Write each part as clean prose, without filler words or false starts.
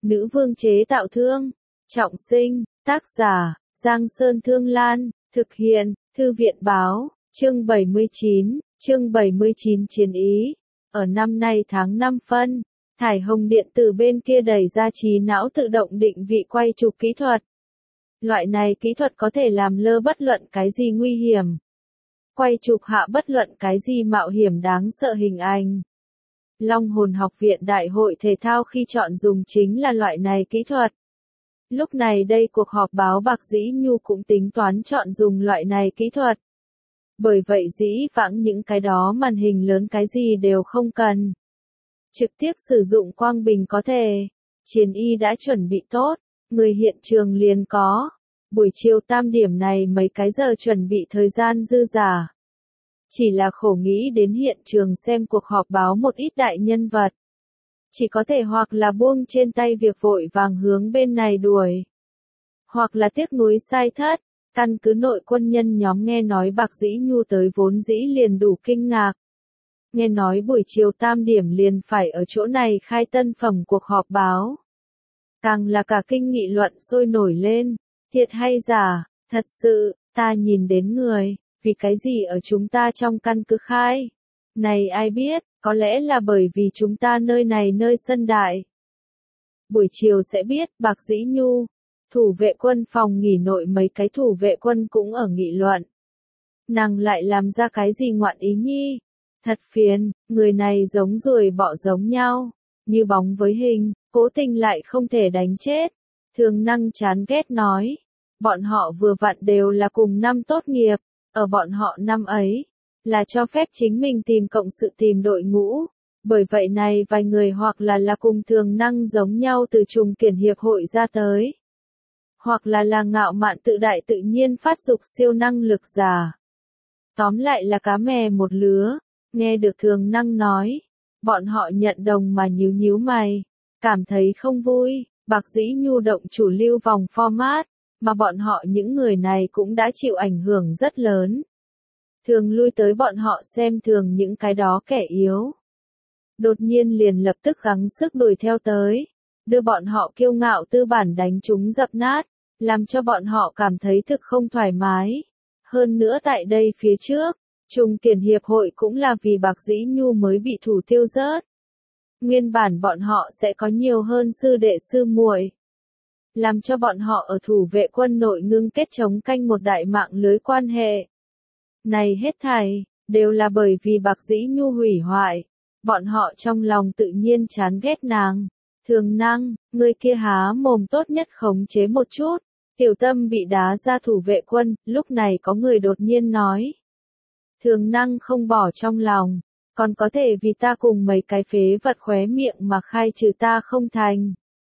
Nữ vương chế tạo thương. Trọng sinh, tác giả, Giang Sơn Thương Lan, thực hiện, Thư viện Báo, chương 79, Chiến ý. Ở năm nay tháng 5 phân, thải hồng điện tử bên kia đẩy ra trí não tự động định vị quay chụp kỹ thuật. Loại này kỹ thuật có thể làm lơ bất luận cái gì nguy hiểm. Quay chụp hạ bất luận cái gì mạo hiểm đáng sợ hình ảnh. Long Hồn Học viện Đại hội Thể thao khi chọn dùng chính là loại này kỹ thuật. Lúc này đây cuộc họp báo Bạc Dĩ Nhu cũng tính toán chọn dùng loại này kỹ thuật. Bởi vậy dĩ vãng những cái đó màn hình lớn cái gì đều không cần. Trực tiếp sử dụng quang bình có thể. Chiến y đã chuẩn bị tốt, người hiện trường liền có. Buổi chiều tam điểm này mấy cái giờ chuẩn bị thời gian dư giả. Chỉ là khổ nghĩ đến hiện trường xem cuộc họp báo một ít đại nhân vật. Chỉ có thể hoặc là buông trên tay việc vội vàng hướng bên này đuổi. Hoặc là tiếc nuối sai thất, căn cứ nội quân nhân nhóm nghe nói Bạc Dĩ Nhu tới vốn dĩ liền đủ kinh ngạc. Nghe nói buổi chiều tam điểm liền phải ở chỗ này khai tân phẩm cuộc họp báo. Càng là cả kinh nghị luận sôi nổi lên, thiệt hay giả, thật sự, ta nhìn đến người, vì cái gì ở chúng ta trong căn cứ khai. Này ai biết, có lẽ là bởi vì chúng ta nơi này nơi sân đại. Buổi chiều sẽ biết, Bạc Dĩ Nhu, thủ vệ quân phòng nghỉ nội mấy cái thủ vệ quân cũng ở nghị luận. Nàng lại làm ra cái gì ngoạn ý nhi? Thật phiền, người này giống ruồi bọ giống nhau, như bóng với hình, cố tình lại không thể đánh chết. Thường Năng chán ghét nói, bọn họ vừa vặn đều là cùng năm tốt nghiệp, ở bọn họ năm ấy, là cho phép chính mình tìm cộng sự tìm đội ngũ. Bởi vậy này vài người hoặc là cùng Thường Năng giống nhau từ trùng kiển hiệp hội ra tới. Hoặc là ngạo mạn tự đại tự nhiên phát dục siêu năng lực giả. Tóm lại là cá mè một lứa, nghe được Thường Năng nói. Bọn họ nhận đồng mà nhíu nhíu mày, cảm thấy không vui. Bạc Dĩ Nhu động chủ lưu vòng format, mà bọn họ những người này cũng đã chịu ảnh hưởng rất lớn. Thường lui tới bọn họ xem thường những cái đó kẻ yếu. Đột nhiên liền lập tức gắng sức đuổi theo tới, đưa bọn họ kiêu ngạo tư bản đánh chúng dập nát, làm cho bọn họ cảm thấy thực không thoải mái. Hơn nữa tại đây phía trước, Trung Kiển Hiệp hội cũng là vì Bạc Dĩ Nhu mới bị thủ tiêu rớt. Nguyên bản bọn họ sẽ có nhiều hơn sư đệ sư muội, làm cho bọn họ ở thủ vệ quân nội ngưng kết chống canh một đại mạng lưới quan hệ. Này hết thảy, đều là bởi vì Bạc Dĩ Nhu hủy hoại. Bọn họ trong lòng tự nhiên chán ghét nàng. Thường Năng, người kia há mồm tốt nhất khống chế một chút. Tiểu Tâm bị đá ra thủ vệ quân, lúc này có người đột nhiên nói. Thường Năng không bỏ trong lòng, còn có thể vì ta cùng mấy cái phế vật khóe miệng mà khai trừ ta không thành.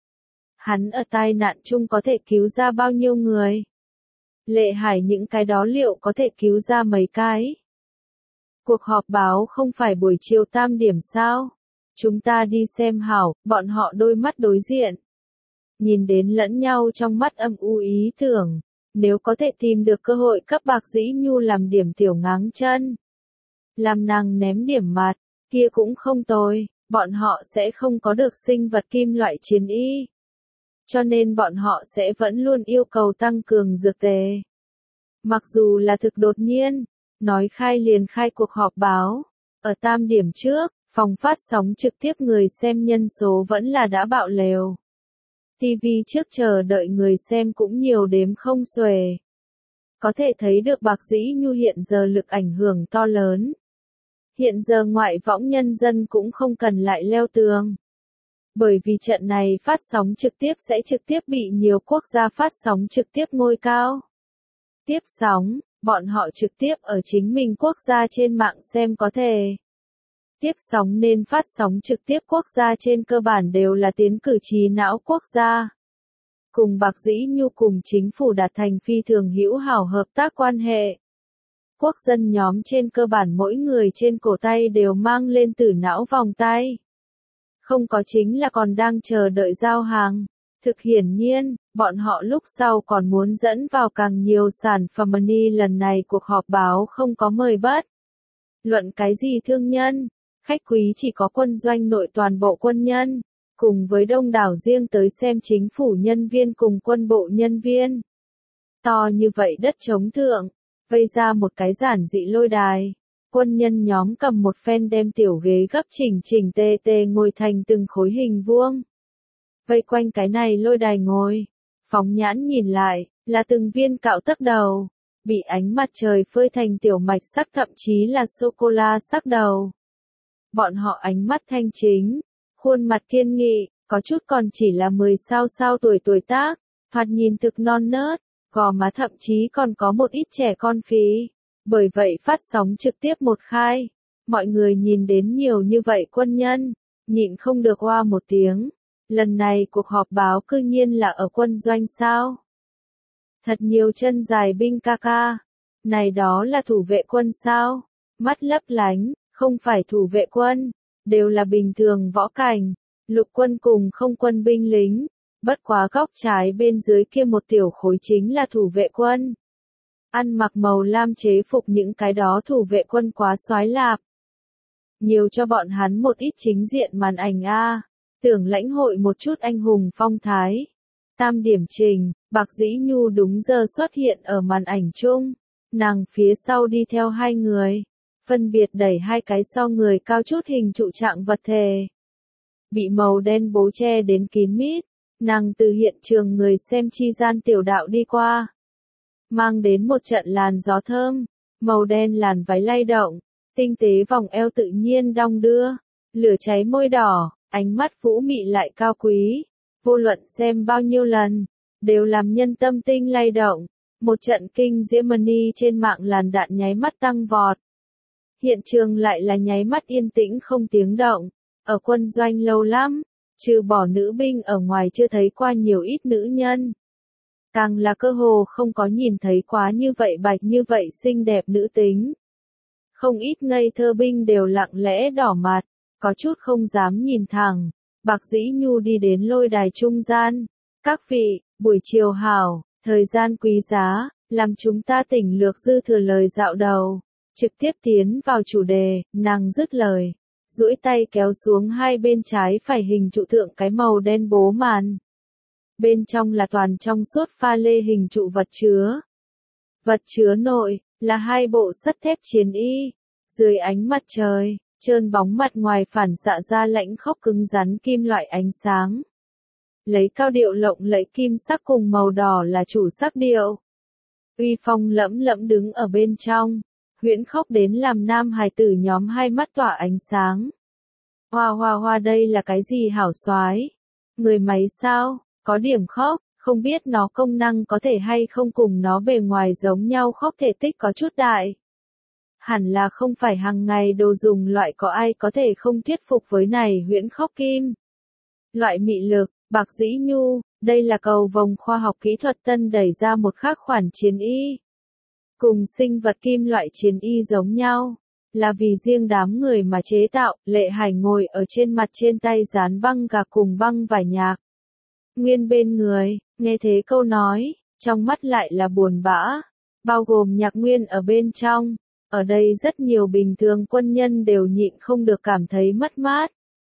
Hắn ở tai nạn chung có thể cứu ra bao nhiêu người? Lệ Hải những cái đó liệu có thể cứu ra mấy cái? Cuộc họp báo không phải buổi chiều tam điểm sao? Chúng ta đi xem hảo, bọn họ đôi mắt đối diện. Nhìn đến lẫn nhau trong mắt âm u ý tưởng, nếu có thể tìm được cơ hội cấp Bạc Dĩ Nhu làm điểm tiểu ngáng chân. Làm nàng ném điểm mặt, kia cũng không tồi, bọn họ sẽ không có được sinh vật kim loại chiến y. Cho nên bọn họ sẽ vẫn luôn yêu cầu tăng cường dược tề. Mặc dù là thực đột nhiên, nói khai liền khai cuộc họp báo. Ở tam điểm trước, phòng phát sóng trực tiếp người xem nhân số vẫn là đã bạo lều. TV trước chờ đợi người xem cũng nhiều đếm không xuể. Có thể thấy được Bạc Dĩ Nhu hiện giờ lực ảnh hưởng to lớn. Hiện giờ ngoại võng nhân dân cũng không cần lại leo tường. Bởi vì trận này phát sóng trực tiếp sẽ trực tiếp bị nhiều quốc gia phát sóng trực tiếp ngôi cao. Tiếp sóng, bọn họ trực tiếp ở chính mình quốc gia trên mạng xem có thể. Tiếp sóng nên phát sóng trực tiếp quốc gia trên cơ bản đều là tiến cử trí não quốc gia. Cùng Bạc Dĩ Nhu cùng chính phủ đạt thành phi thường hữu hảo hợp tác quan hệ. Quốc dân nhóm trên cơ bản mỗi người trên cổ tay đều mang lên tử não vòng tay. Không có chính là còn đang chờ đợi giao hàng. Thực hiển nhiên, bọn họ lúc sau còn muốn dẫn vào càng nhiều sản phẩm money lần này cuộc họp báo không có mời bất. Luận cái gì thương nhân, khách quý chỉ có quân doanh nội toàn bộ quân nhân. cùng với đông đảo riêng tới xem chính phủ nhân viên cùng quân bộ nhân viên. To như vậy đất trống thượng, vây ra một cái giản dị lôi đài. Quân nhân nhóm cầm một phen đem tiểu ghế gấp chỉnh chỉnh tề tề ngồi thành từng khối hình vuông. Vây quanh cái này lôi đài ngồi, phóng nhãn nhìn lại, là từng viên cạo tấc đầu, bị ánh mặt trời phơi thành tiểu mạch sắc thậm chí là sô-cô-la sắc đầu. Bọn họ ánh mắt thanh chính, khuôn mặt kiên nghị, có chút còn chỉ là 10 sao tuổi tuổi tác, thoạt nhìn thực non nớt, gò má thậm chí còn có một ít trẻ con phí. Bởi vậy phát sóng trực tiếp một khai, mọi người nhìn đến nhiều như vậy quân nhân, nhịn không được oa một tiếng. Lần này cuộc họp báo cư nhiên là ở quân doanh sao? Thật nhiều chân dài binh ca ca. Này đó là thủ vệ quân sao? Mắt lấp lánh, không phải thủ vệ quân, đều là bình thường võ cảnh, lục quân cùng không quân binh lính. Bất quá góc trái bên dưới kia một tiểu khối chính là thủ vệ quân. Ăn mặc màu lam chế phục những cái đó thủ vệ quân quá soái lạp. Nhiều cho bọn hắn một ít chính diện màn ảnh a, tưởng lãnh hội một chút anh hùng phong thái. Tam điểm trình, Bạc Dĩ Nhu đúng giờ xuất hiện ở màn ảnh chung, nàng phía sau đi theo hai người, phân biệt đẩy hai cái so người cao chút hình trụ trạng vật thể. Bị màu đen bố che đến kín mít, nàng từ hiện trường người xem chi gian tiểu đạo đi qua. Mang đến một trận làn gió thơm, màu đen làn váy lay động, tinh tế vòng eo tự nhiên đong đưa, lửa cháy môi đỏ, ánh mắt vũ mị lại cao quý, vô luận xem bao nhiêu lần, đều làm nhân tâm tinh lay động, một trận kinh diễm money trên mạng làn đạn nháy mắt tăng vọt. Hiện trường lại là nháy mắt yên tĩnh không tiếng động, ở quân doanh lâu lắm, trừ bỏ nữ binh ở ngoài chưa thấy qua nhiều ít nữ nhân. Càng là cơ hồ không có nhìn thấy quá như vậy bạch như vậy xinh đẹp nữ tính. Không ít ngây thơ binh đều lặng lẽ đỏ mặt, có chút không dám nhìn thẳng. Bạc Dĩ Nhu đi đến lôi đài trung gian. Các vị, buổi chiều hảo, thời gian quý giá, làm chúng ta tỉnh lược dư thừa lời dạo đầu. Trực tiếp tiến vào chủ đề, nàng dứt lời. Duỗi tay kéo xuống hai bên trái phải hình trụ thượng cái màu đen bố màn. Bên trong là toàn trong suốt pha lê hình trụ vật chứa. Vật chứa nội, là hai bộ sắt thép chiến y. Dưới ánh mặt trời, trơn bóng mặt ngoài phản xạ ra lạnh khốc cứng rắn kim loại ánh sáng. Lấy cao điệu lộng lẫy kim sắc cùng màu đỏ là chủ sắc điệu. Uy phong lẫm lẫm đứng ở bên trong, huyễn khốc đến làm nam hài tử nhóm hai mắt tỏa ánh sáng. Hoa hoa hoa, đây là cái gì hảo soái? Người máy sao? Có điểm khốc, không biết nó công năng có thể hay không cùng nó bề ngoài giống nhau, khốc thể tích có chút đại. Hẳn là không phải hàng ngày đồ dùng loại, có ai có thể không thuyết phục với này huyễn khốc kim. Loại mị lực, Bạc Dĩ Nhu, đây là cầu vồng khoa học kỹ thuật tân đẩy ra một khác khoản chiến y. Cùng sinh vật kim loại chiến y giống nhau, là vì riêng đám người mà chế tạo. Lệ Hải ngồi ở trên mặt trên tay dán băng gạc cùng băng vải nhạc. Nguyên bên người, nghe thế câu nói, trong mắt lại là buồn bã, bao gồm Nhạc Nguyên ở bên trong. Ở đây rất nhiều bình thường quân nhân đều nhịn không được cảm thấy mất mát.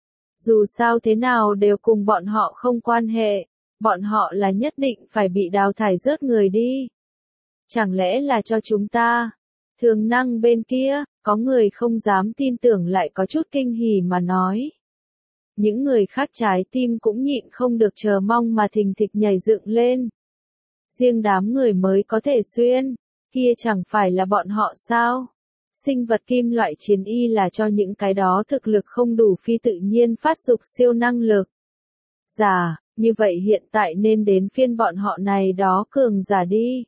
Dù sao thế nào đều cùng bọn họ không quan hệ, bọn họ là nhất định phải bị đào thải rớt người đi. Chẳng lẽ là cho chúng ta? Thường Năng bên kia, có người không dám tin tưởng lại có chút kinh hỉ mà nói. Những người khác trái tim cũng nhịn không được chờ mong mà thình thịch nhảy dựng lên. Riêng đám người mới có thể xuyên, kia chẳng phải là bọn họ sao? Sinh vật kim loại chiến y là cho những cái đó thực lực không đủ phi tự nhiên phát dục siêu năng lực. Giả, như vậy hiện tại nên đến phiên bọn họ này đó cường giả đi.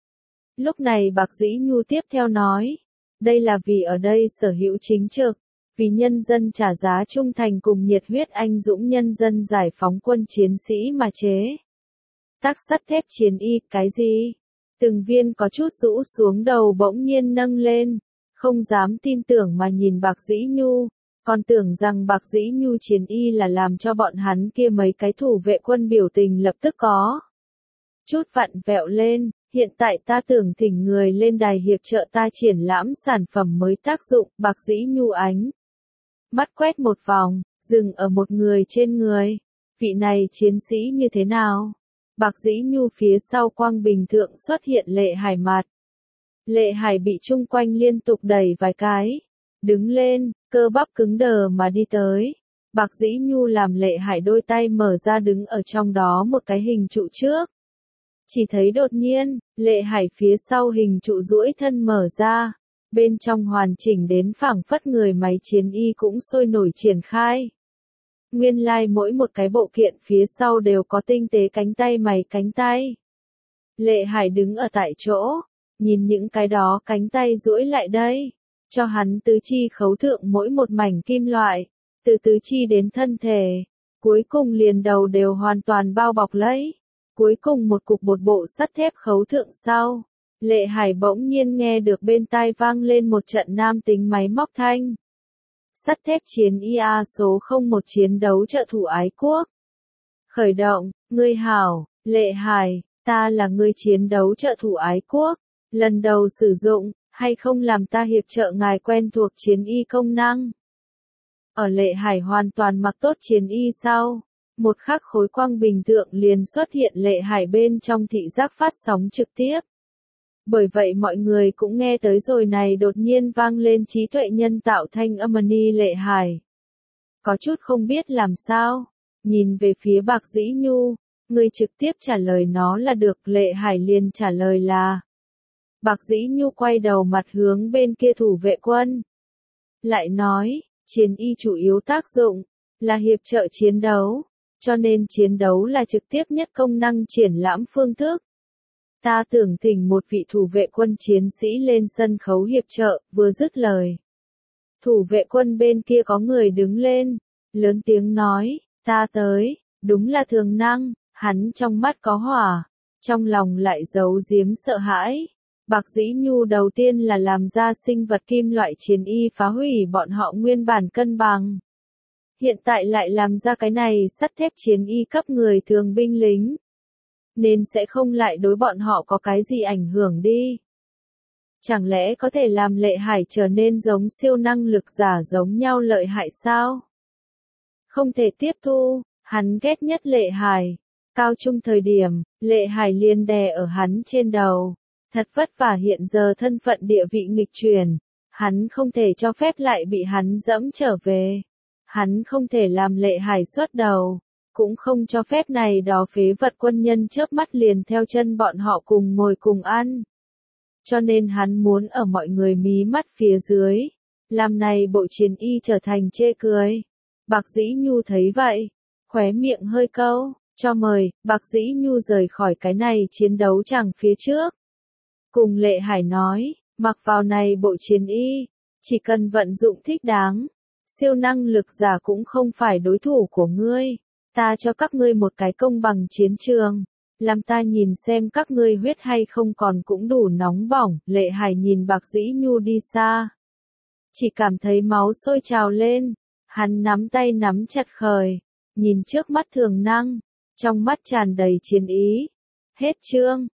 Lúc này Bạc Dĩ Nhu tiếp theo nói, đây là vì ở đây sở hữu chính trực, vì nhân dân trả giá trung thành cùng nhiệt huyết anh dũng nhân dân giải phóng quân chiến sĩ mà chế. Tác sắt thép chiến y, cái gì? Từng viên có chút rũ xuống đầu bỗng nhiên nâng lên, không dám tin tưởng mà nhìn Bạc Dĩ Nhu, còn tưởng rằng Bạc Dĩ Nhu chiến y là làm cho bọn hắn kia mấy cái thủ vệ quân biểu tình lập tức có chút vặn vẹo lên. Hiện tại ta tưởng thỉnh người lên đài hiệp trợ ta triển lãm sản phẩm mới tác dụng. Bạc Dĩ Nhu ánh mắt quét một vòng, dừng ở một người trên người, vị này chiến sĩ như thế nào? Bạc Dĩ Nhu phía sau quang bình thượng xuất hiện Lệ Hải mặt. Lệ Hải bị chung quanh liên tục đẩy vài cái. Đứng lên, cơ bắp cứng đờ mà đi tới. Bạc Dĩ Nhu làm Lệ Hải đôi tay mở ra đứng ở trong đó một cái hình trụ trước. Chỉ thấy đột nhiên, Lệ Hải phía sau hình trụ duỗi thân mở ra. Bên trong hoàn chỉnh đến phảng phất người máy chiến y cũng sôi nổi triển khai. Nguyên lai mỗi một cái bộ kiện phía sau đều có tinh tế cánh tay mày cánh tay. Lệ Hải đứng ở tại chỗ, nhìn những cái đó cánh tay duỗi lại đây, cho hắn tứ chi khấu thượng mỗi một mảnh kim loại, từ tứ chi đến thân thể, cuối cùng liền đầu đều hoàn toàn bao bọc lấy, cuối cùng một cục bột bộ sắt thép khấu thượng sau. Lệ Hải bỗng nhiên nghe được bên tai vang lên một trận nam tính máy móc thanh. Sắt thép chiến IA số 01 chiến đấu trợ thủ ái quốc. Khởi động, ngươi hảo, Lệ Hải, ta là ngươi chiến đấu trợ thủ ái quốc. Lần đầu sử dụng, hay không làm ta hiệp trợ ngài quen thuộc chiến y công năng. Ở Lệ Hải hoàn toàn mặc tốt chiến y sau, một khắc khối quang bình thượng liền xuất hiện Lệ Hải bên trong thị giác phát sóng trực tiếp. Bởi vậy mọi người cũng nghe tới rồi này đột nhiên vang lên trí tuệ nhân tạo thanh âm ni Lệ Hải. Có chút không biết làm sao, nhìn về phía Bạc Dĩ Nhu, người trực tiếp trả lời nó là được. Lệ Hải liền trả lời là. Bạc Dĩ Nhu quay đầu mặt hướng bên kia thủ vệ quân. Lại nói, chiến y chủ yếu tác dụng là hiệp trợ chiến đấu, cho nên chiến đấu là trực tiếp nhất công năng triển lãm phương thức. Ta tưởng thỉnh một vị thủ vệ quân chiến sĩ lên sân khấu hiệp trợ, vừa dứt lời. Thủ vệ quân bên kia có người đứng lên, lớn tiếng nói, ta tới, đúng là Thường Năng, hắn trong mắt có hỏa, trong lòng lại giấu giếm sợ hãi. Bạc Dĩ Nhu đầu tiên là làm ra sinh vật kim loại chiến y phá hủy bọn họ nguyên bản cân bằng. Hiện tại lại làm ra cái này sắt thép chiến y cấp người thường binh lính. Nên sẽ không lại đối bọn họ có cái gì ảnh hưởng đi. Chẳng lẽ có thể làm Lệ Hải trở nên giống siêu năng lực giả giống nhau lợi hại sao? Không thể tiếp thu, hắn ghét nhất Lệ Hải. Cao trung thời điểm, Lệ Hải liền đè ở hắn trên đầu. Thật vất vả hiện giờ thân phận địa vị nghịch chuyển. Hắn không thể cho phép lại bị hắn dẫm trở về. Hắn không thể làm Lệ Hải xuất đầu. Cũng không cho phép này đó phế vật quân nhân chớp mắt liền theo chân bọn họ cùng ngồi cùng ăn. Cho nên hắn muốn ở mọi người mí mắt phía dưới, làm này bộ chiến y trở thành chê cười. Bạc Dĩ Nhu thấy vậy, khóe miệng hơi câu, cho mời, Bạc Dĩ Nhu rời khỏi cái này chiến đấu chẳng phía trước. Cùng Lệ Hải nói, mặc vào này bộ chiến y, chỉ cần vận dụng thích đáng, siêu năng lực giả cũng không phải đối thủ của ngươi. Ta cho các ngươi một cái công bằng chiến trường, làm ta nhìn xem các ngươi huyết hay không còn cũng đủ nóng bỏng. Lệ Hải nhìn Bạc Dĩ Nhu đi xa, chỉ cảm thấy máu sôi trào lên, hắn nắm tay nắm chặt khởi, nhìn trước mắt Thường Năng, trong mắt tràn đầy chiến ý. Hết chương.